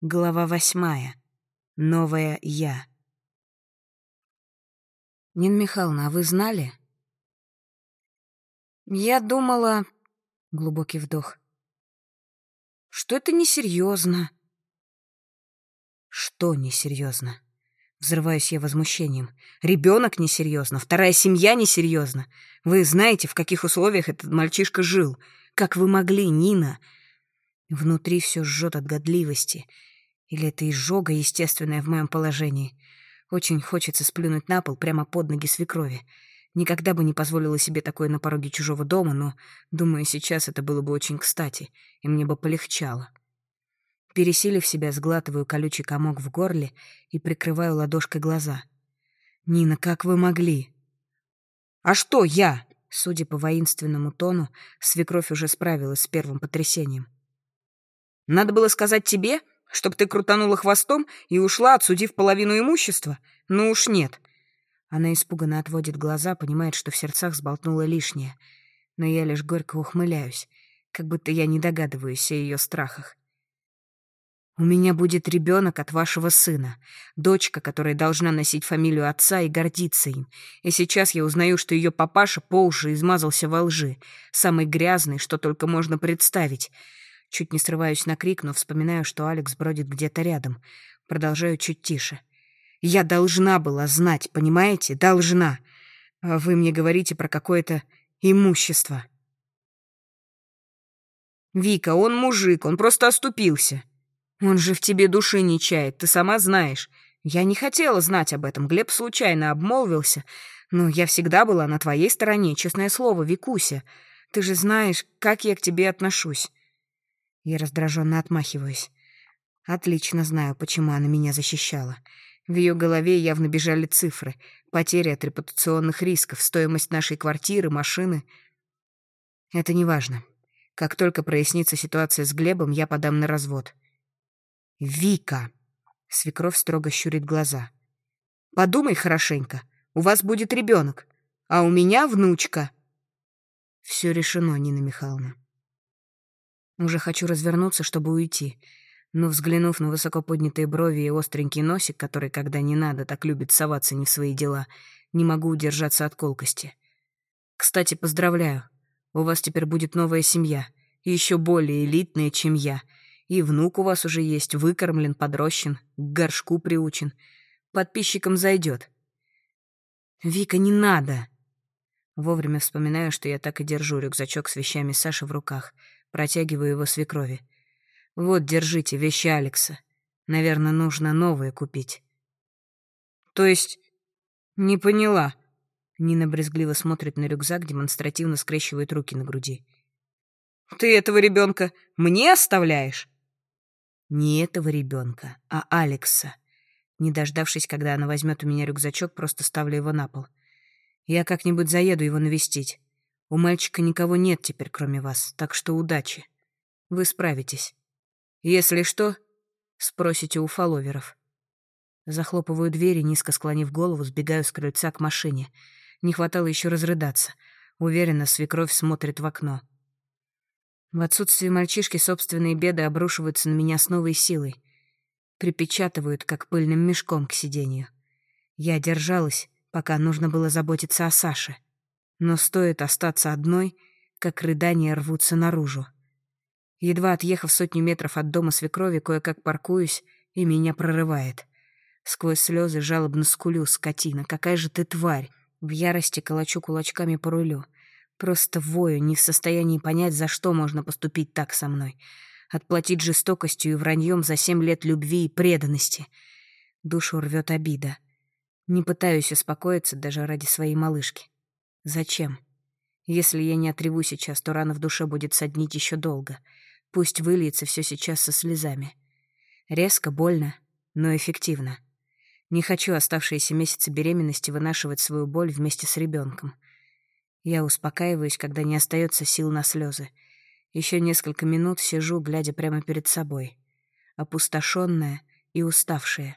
Глава 8. Новая я. Нина Михайловна, а вы знали? Я думала... Глубокий вдох. Что это несерьезно. Что несерьезно? Взрываюсь я возмущением. Ребенок несерьезно, вторая семья несерьезно. Вы знаете, в каких условиях этот мальчишка жил? Как вы могли, Нина? Внутри все жжет от годливости. Или это изжога, естественная в моем положении. Очень хочется сплюнуть на пол прямо под ноги свекрови. Никогда бы не позволила себе такое на пороге чужого дома, но, думаю, сейчас это было бы очень кстати, и мне бы полегчало. Пересилив себя, сглатываю колючий комок в горле и прикрываю ладошкой глаза. «Нина, как вы могли?» «А что я?» Судя по воинственному тону, свекровь уже справилась с первым потрясением. «Надо было сказать тебе, чтоб ты крутанула хвостом и ушла, отсудив половину имущества? Ну уж нет». Она испуганно отводит глаза, понимает, что в сердцах сболтнула лишнее. Но я лишь горько ухмыляюсь, как будто я не догадываюсь о ее страхах. «У меня будет ребенок от вашего сына, дочка, которая должна носить фамилию отца и гордиться им. И сейчас я узнаю, что ее папаша по уши измазался во лжи, самый грязный, что только можно представить». Чуть не срываюсь на крик, но вспоминаю, что Алекс бродит где-то рядом. Продолжаю чуть тише. «Я должна была знать, понимаете? Должна. А вы мне говорите про какое-то имущество». «Вика, он мужик, он просто оступился. Он же в тебе души не чает, ты сама знаешь. Я не хотела знать об этом, Глеб случайно обмолвился. Но я всегда была на твоей стороне, честное слово, Викуся. Ты же знаешь, как я к тебе отношусь». Я раздраженно отмахиваюсь. Отлично знаю, почему она меня защищала. В ее голове явно бежали цифры. Потери от репутационных рисков, стоимость нашей квартиры, машины. Это не важно. Как только прояснится ситуация с Глебом, я подам на развод. «Вика!» — свекровь строго щурит глаза. «Подумай хорошенько. У вас будет ребенок, а у меня внучка». Все решено, Нина Михайловна. Уже хочу развернуться, чтобы уйти, но, взглянув на высоко поднятые брови и остренький носик, который, когда не надо, так любит соваться не в свои дела, не могу удержаться от колкости. «Кстати, поздравляю. У вас теперь будет новая семья, еще более элитная, чем я. И внук у вас уже есть, выкормлен, подрощен, к горшку приучен. Подписчикам зайдет». «Вика, не надо!» Вовремя вспоминаю, что я так и держу рюкзачок с вещами Саши в руках. Протягиваю его свекрови. «Вот, держите, вещи Алекса. Наверное, нужно новые купить». «То есть...» «Не поняла». Нина брезгливо смотрит на рюкзак, демонстративно скрещивает руки на груди. «Ты этого ребенка мне оставляешь?» «Не этого ребенка, а Алекса». Не дождавшись, когда она возьмет у меня рюкзачок, просто ставлю его на пол. «Я как-нибудь заеду его навестить. У мальчика никого нет теперь, кроме вас, так что удачи. Вы справитесь. Если что, спросите у фолловеров». Захлопываю дверь и, низко склонив голову, сбегаю с крыльца к машине. Не хватало еще разрыдаться. Уверена, свекровь смотрит в окно. В отсутствие мальчишки собственные беды обрушиваются на меня с новой силой. Припечатывают, как пыльным мешком, к сиденью. Я держалась, пока нужно было заботиться о Саше. Но стоит остаться одной, как рыдания рвутся наружу. Едва отъехав 100 метров от дома свекрови, кое-как паркуюсь, и меня прорывает. Сквозь слезы жалобно скулю: «Скотина, какая же ты тварь!» В ярости колочу кулачками по рулю. Просто вою, не в состоянии понять, за что можно поступить так со мной. Отплатить жестокостью и враньем за 7 лет любви и преданности. Душу рвет обида. Не пытаюсь успокоиться даже ради своей малышки. Зачем? Если я не отреву сейчас, то рана в душе будет соднить еще долго. Пусть выльется все сейчас со слезами. Резко, больно, но эффективно. Не хочу оставшиеся месяцы беременности вынашивать свою боль вместе с ребенком. Я успокаиваюсь, когда не остается сил на слезы. Еще несколько минут сижу, глядя прямо перед собой. Опустошенная и уставшая.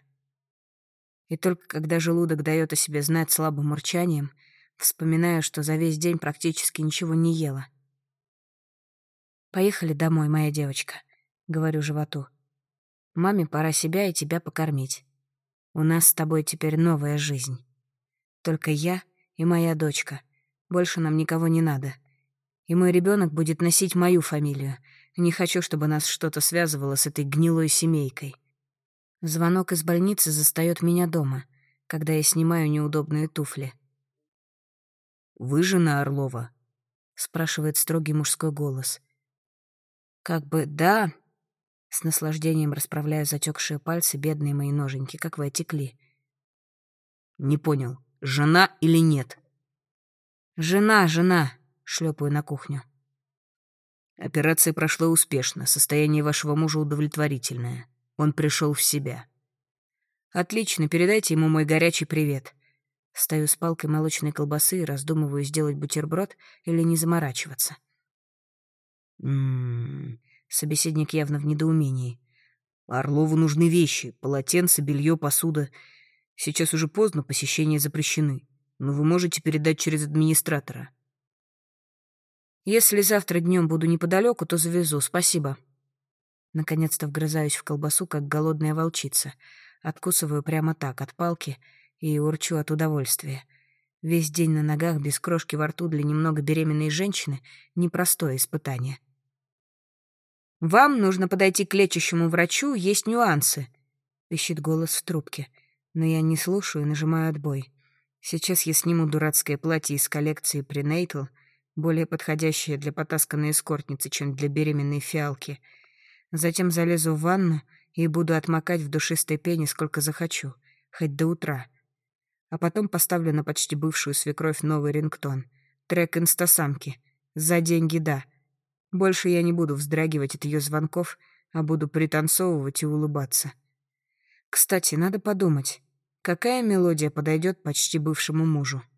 И только когда желудок дает о себе знать слабым урчанием, вспоминаю, что за весь день практически ничего не ела. «Поехали домой, моя девочка», — говорю животу. Маме пора себя и тебя покормить. У нас с тобой теперь новая жизнь. Только я и моя дочка. Больше нам никого не надо. И мой ребенок будет носить мою фамилию. Не хочу, чтобы нас что-то связывало с этой гнилой семейкой. Звонок из больницы застаёт меня дома, когда я снимаю неудобные туфли. «Вы жена Орлова?» — спрашивает строгий мужской голос. Как бы да. С наслаждением расправляю затекшие пальцы, бедные мои ноженьки, как вы отекли. «Не понял, жена или нет?» Жена, шлепаю на кухню. «Операция прошла успешно, состояние вашего мужа удовлетворительное. Он пришел в себя». Отлично, передайте ему мой горячий привет. Стою с палкой молочной колбасы и раздумываю, сделать бутерброд или не заморачиваться. Собеседник явно в недоумении. «Орлову нужны вещи, полотенца, белье, посуда. Сейчас уже поздно, посещения запрещены, но вы можете передать через администратора». Если завтра днем буду неподалеку, то завезу, спасибо. Наконец-то вгрызаюсь в колбасу, как голодная волчица. Откусываю прямо так, от палки, и урчу от удовольствия. Весь день на ногах, без крошки во рту для немного беременной женщины — непростое испытание. «Вам нужно подойти к лечащему врачу, есть нюансы», — пищит голос в трубке. Но я не слушаю и нажимаю отбой. Сейчас я сниму дурацкое платье из коллекции Prenatal, более подходящее для потасканной эскортницы, чем для беременной фиалки. Затем залезу в ванну и буду отмокать в душистой пене сколько захочу, хоть до утра. А потом поставлю на почти бывшую свекровь новый рингтон. Трек инстасамки. За деньги, да. Больше я не буду вздрагивать от ее звонков, а буду пританцовывать и улыбаться. Кстати, надо подумать, какая мелодия подойдет почти бывшему мужу.